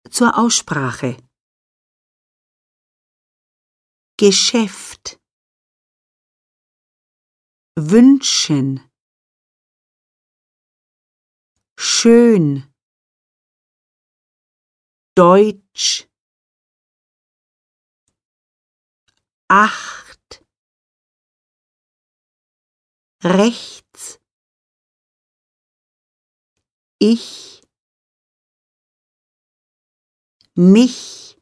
zur Aussprache. Geschäft, wünschen, schön, Deutsch, acht, rechts, ich, mich,